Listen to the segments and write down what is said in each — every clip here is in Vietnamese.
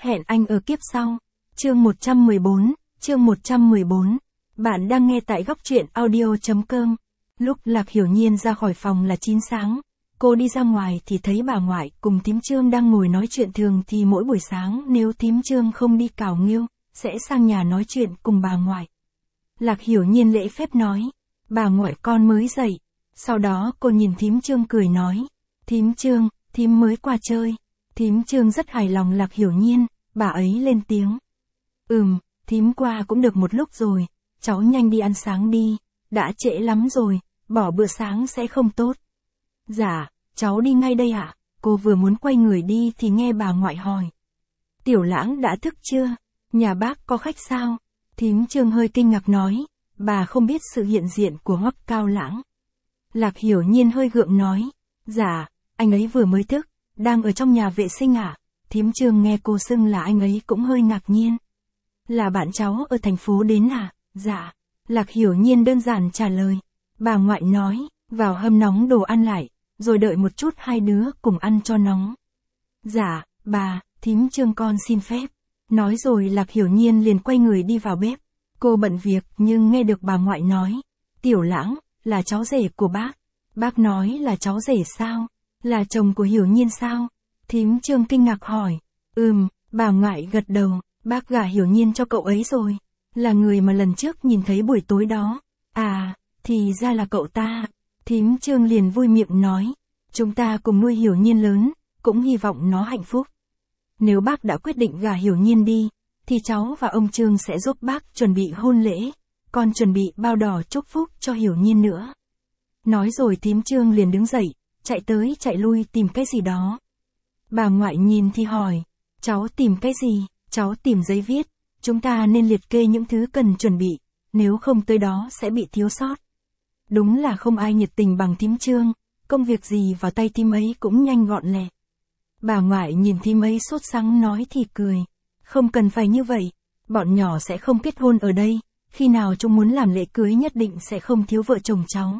Hẹn anh ở kiếp sau. Chương 114. Bạn đang nghe tại góc truyện audio.com. Lúc Lạc Hiểu Nhiên ra khỏi phòng là 9 sáng. Cô đi ra ngoài thì thấy bà ngoại cùng thím Trương đang ngồi nói chuyện, thường thì mỗi buổi sáng nếu thím Trương không đi cào nghêu, sẽ sang nhà nói chuyện cùng bà ngoại. Lạc Hiểu Nhiên lễ phép nói, bà ngoại con mới dậy. Sau đó cô nhìn thím Trương cười nói, thím Trương, thím mới qua chơi. Thím Trương rất hài lòng Lạc Hiểu Nhiên, bà ấy lên tiếng. Thím qua cũng được một lúc rồi, cháu nhanh đi ăn sáng đi, đã trễ lắm rồi, bỏ bữa sáng sẽ không tốt. Dạ, cháu đi ngay đây ạ. Cô vừa muốn quay người đi thì nghe bà ngoại hỏi. Tiểu Lãng đã thức chưa? Nhà bác có khách sao? Thím Trương hơi kinh ngạc nói, bà không biết sự hiện diện của Hoắc Cao Lãng. Lạc Hiểu Nhiên hơi gượng nói, dạ, anh ấy vừa mới thức, đang ở trong nhà vệ sinh ạ. Thím Trương nghe cô xưng là anh ấy cũng hơi ngạc nhiên. Là bạn cháu ở thành phố đến à? Dạ. Lạc Hiểu Nhiên đơn giản trả lời. Bà ngoại nói, vào hâm nóng đồ ăn lại, rồi đợi một chút hai đứa cùng ăn cho nóng. Dạ, bà, thím Trương con xin phép. Nói rồi Lạc Hiểu Nhiên liền quay người đi vào bếp. Cô bận việc nhưng nghe được bà ngoại nói. Tiểu Lãng, là cháu rể của bác. Bác nói là cháu rể sao? Là chồng của Hiểu Nhiên sao? Thím Trương kinh ngạc hỏi. Bà ngoại gật đầu, bác gả Hiểu Nhiên cho cậu ấy rồi. Là người mà lần trước nhìn thấy buổi tối đó. À, thì ra là cậu ta. Thím Trương liền vui miệng nói. Chúng ta cùng nuôi Hiểu Nhiên lớn, cũng hy vọng nó hạnh phúc. Nếu bác đã quyết định gả Hiểu Nhiên đi, thì cháu và ông Trương sẽ giúp bác chuẩn bị hôn lễ, còn chuẩn bị bao đỏ chúc phúc cho Hiểu Nhiên nữa. Nói rồi thím Trương liền đứng dậy, chạy tới chạy lui tìm cái gì đó. Bà ngoại nhìn thì hỏi, cháu tìm cái gì? Cháu tìm giấy viết, chúng ta nên liệt kê những thứ cần chuẩn bị, nếu không tới đó sẽ bị thiếu sót. Đúng là không ai nhiệt tình bằng thím Trương, công việc gì vào tay thím ấy cũng nhanh gọn lẹ. Bà ngoại nhìn thím ấy sốt sắng nói thì cười, không cần phải như vậy, bọn nhỏ sẽ không kết hôn ở đây, khi nào chúng muốn làm lễ cưới nhất định sẽ không thiếu vợ chồng cháu.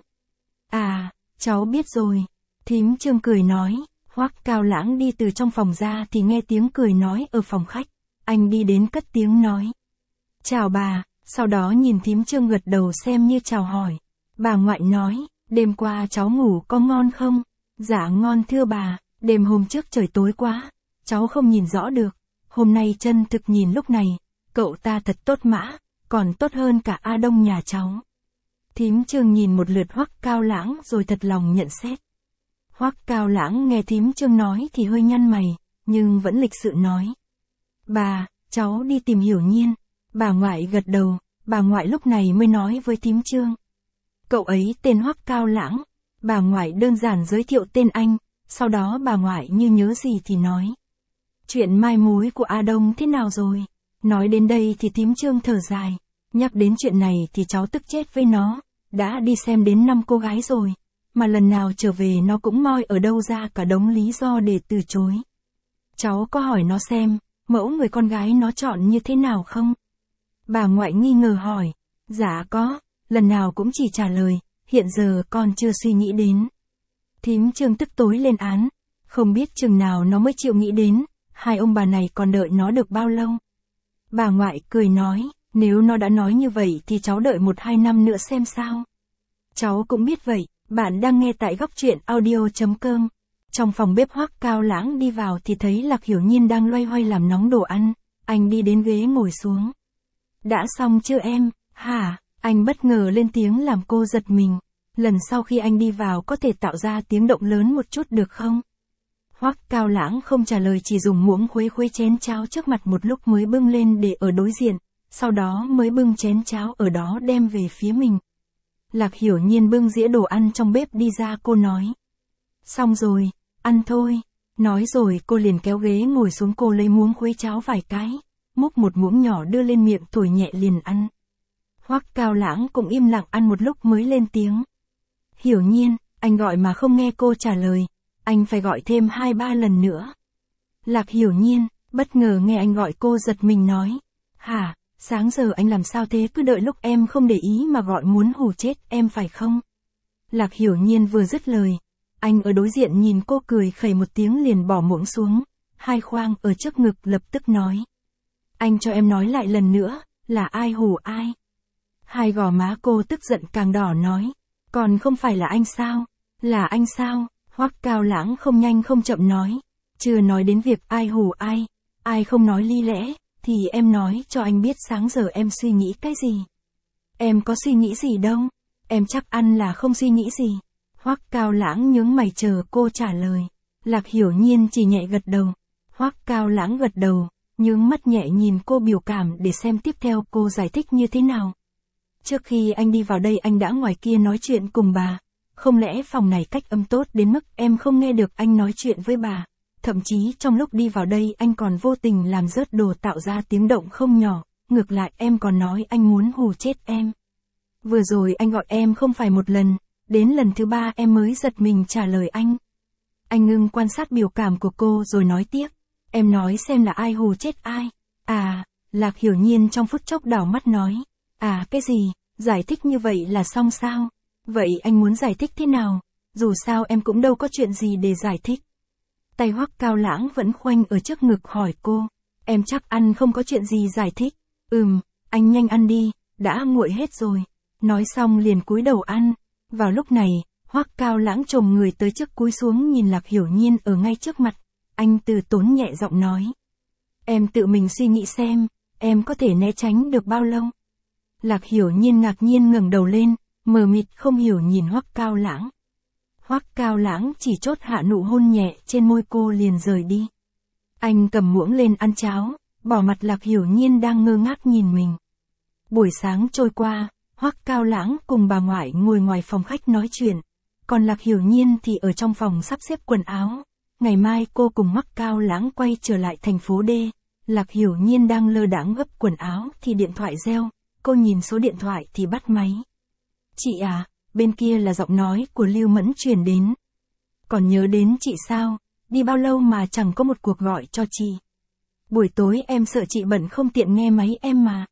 À, cháu biết rồi, thím Trương cười nói. Hoắc Cao Lãng đi từ trong phòng ra thì nghe tiếng cười nói ở phòng khách. Anh đi đến cất tiếng nói. Chào bà, sau đó nhìn thím Trương gật đầu xem như chào hỏi. Bà ngoại nói, đêm qua cháu ngủ có ngon không? Dạ ngon thưa bà, đêm hôm trước trời tối quá, cháu không nhìn rõ được. Hôm nay chân thực nhìn lúc này, cậu ta thật tốt mã, còn tốt hơn cả A Đông nhà cháu. Thím Trương nhìn một lượt Hoắc Cao Lãng rồi thật lòng nhận xét. Hoắc Cao Lãng nghe thím Trương nói thì hơi nhăn mày, nhưng vẫn lịch sự nói. Bà, cháu đi tìm Hiểu Nhiên. Bà ngoại gật đầu, bà ngoại lúc này mới nói với thím Trương. Cậu ấy tên Hoắc Cao Lãng. Bà ngoại đơn giản giới thiệu tên anh, sau đó bà ngoại như nhớ gì thì nói. Chuyện mai mối của A Đông thế nào rồi? Nói đến đây thì thím Trương thở dài. Nhắc đến chuyện này thì cháu tức chết với nó, đã đi xem đến 5 cô gái rồi. Mà lần nào trở về nó cũng moi ở đâu ra cả đống lý do để từ chối. Cháu có hỏi nó xem, mẫu người con gái nó chọn như thế nào không? Bà ngoại nghi ngờ hỏi. Dạ có, lần nào cũng chỉ trả lời, hiện giờ con chưa suy nghĩ đến. Thím Trương tức tối lên án, không biết chừng nào nó mới chịu nghĩ đến, hai ông bà này còn đợi nó được bao lâu. Bà ngoại cười nói, nếu nó đã nói như vậy thì cháu đợi 1-2 năm nữa xem sao. Cháu cũng biết vậy. Bạn đang nghe tại góc truyện audio.com. Trong phòng bếp Hoắc Cao Lãng đi vào thì thấy Lạc Hiểu Nhiên đang loay hoay làm nóng đồ ăn. Anh đi đến ghế ngồi xuống. Đã xong chưa em? Hả? Anh bất ngờ lên tiếng làm cô giật mình. Lần sau khi anh đi vào có thể tạo ra tiếng động lớn một chút được không? Hoắc Cao Lãng không trả lời, chỉ dùng muỗng khuấy khuấy chén cháo trước mặt một lúc mới bưng lên để ở đối diện. Sau đó mới bưng chén cháo ở đó đem về phía mình. Lạc Hiểu Nhiên bưng dĩa đồ ăn trong bếp đi ra, cô nói. Xong rồi, ăn thôi. Nói rồi cô liền kéo ghế ngồi xuống, cô lấy muỗng khuấy cháo vài cái, múc một muỗng nhỏ đưa lên miệng thổi nhẹ liền ăn. Hoắc Cao Lãng cũng im lặng ăn một lúc mới lên tiếng. Hiểu Nhiên, anh gọi mà không nghe cô trả lời, anh phải gọi thêm 2-3 lần nữa. Lạc Hiểu Nhiên, bất ngờ nghe anh gọi cô giật mình nói. Hả? Sáng giờ anh làm sao thế, cứ đợi lúc em không để ý mà gọi, muốn hù chết em phải không? Lạc Hiểu Nhiên vừa dứt lời, anh ở đối diện nhìn cô cười khẩy một tiếng liền bỏ muỗng xuống, hai khoang ở trước ngực lập tức nói. Anh cho em nói lại lần nữa, là ai hù ai? Hai gò má cô tức giận càng đỏ nói. Còn không phải là anh sao? Là anh sao? Hoắc Cao Lãng không nhanh không chậm nói. Chưa nói đến việc ai hù ai, ai không nói lý lẽ, thì em nói cho anh biết sáng giờ em suy nghĩ cái gì. Em có suy nghĩ gì đâu, em chắc ăn là không suy nghĩ gì. Hoắc Cao Lãng nhướng mày chờ cô trả lời. Lạc Hiểu Nhiên chỉ nhẹ gật đầu. Hoắc Cao Lãng gật đầu, nhướng mắt nhẹ nhìn cô biểu cảm để xem tiếp theo cô giải thích như thế nào. Trước khi anh đi vào đây anh đã ngoài kia nói chuyện cùng bà. Không lẽ phòng này cách âm tốt đến mức em không nghe được anh nói chuyện với bà? Thậm chí trong lúc đi vào đây anh còn vô tình làm rớt đồ tạo ra tiếng động không nhỏ. Ngược lại em còn nói anh muốn hù chết em. Vừa rồi anh gọi em không phải một lần, đến lần thứ 3 em mới giật mình trả lời anh. Anh ngưng quan sát biểu cảm của cô rồi nói tiếp. Em nói xem là ai hù chết ai. À, Lạc Hiểu Nhiên trong phút chốc đảo mắt nói. À cái gì, giải thích như vậy là xong sao? Vậy anh muốn giải thích thế nào? Dù sao em cũng đâu có chuyện gì để giải thích. Tay Hoắc Cao Lãng vẫn khoanh ở trước ngực hỏi cô. Em chắc ăn không có chuyện gì giải thích. Anh nhanh ăn đi, đã nguội hết rồi. Nói xong liền cúi đầu ăn. Vào lúc này, Hoắc Cao Lãng chồm người tới trước cúi xuống nhìn Lạc Hiểu Nhiên ở ngay trước mặt. Anh từ tốn nhẹ giọng nói. Em tự mình suy nghĩ xem, em có thể né tránh được bao lâu? Lạc Hiểu Nhiên ngạc nhiên ngẩng đầu lên, mờ mịt không hiểu nhìn Hoắc Cao Lãng. Hoắc Cao Lãng chỉ chốt hạ nụ hôn nhẹ trên môi cô liền rời đi. Anh cầm muỗng lên ăn cháo, bỏ mặt Lạc Hiểu Nhiên đang ngơ ngác nhìn mình. Buổi sáng trôi qua, Hoắc Cao Lãng cùng bà ngoại ngồi ngoài phòng khách nói chuyện, còn Lạc Hiểu Nhiên thì ở trong phòng sắp xếp quần áo. Ngày mai cô cùng Hoắc Cao Lãng quay trở lại thành phố D. Lạc Hiểu Nhiên đang lơ đãng gấp quần áo thì điện thoại reo, cô nhìn số điện thoại thì bắt máy. Chị à, bên kia là giọng nói của Lưu Mẫn truyền đến. Còn nhớ đến chị sao, đi bao lâu mà chẳng có một cuộc gọi cho chị. Buổi tối em sợ chị bận không tiện nghe máy em mà.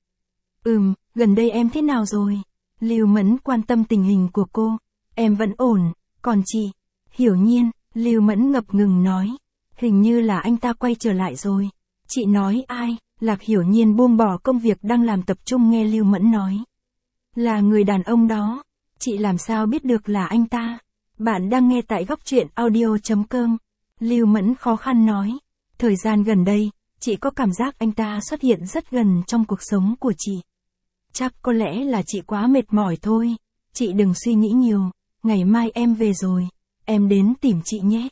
Gần đây em thế nào rồi? Lưu Mẫn quan tâm tình hình của cô. Em vẫn ổn, còn chị? Hiểu Nhiên, Lưu Mẫn ngập ngừng nói. Hình như là anh ta quay trở lại rồi. Chị nói ai? Lạc Hiểu Nhiên buông bỏ công việc đang làm tập trung nghe Lưu Mẫn nói. Là người đàn ông đó. Chị làm sao biết được là anh ta? Bạn đang nghe tại góc truyện audio.com. Lưu Mẫn khó khăn nói. Thời gian gần đây, chị có cảm giác anh ta xuất hiện rất gần trong cuộc sống của chị. Chắc có lẽ là chị quá mệt mỏi thôi. Chị đừng suy nghĩ nhiều. Ngày mai em về rồi. Em đến tìm chị nhé.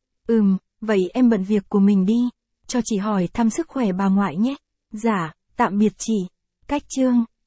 Vậy em bận việc của mình đi. Cho chị hỏi thăm sức khỏe bà ngoại nhé. Dạ, tạm biệt chị. Cách chương.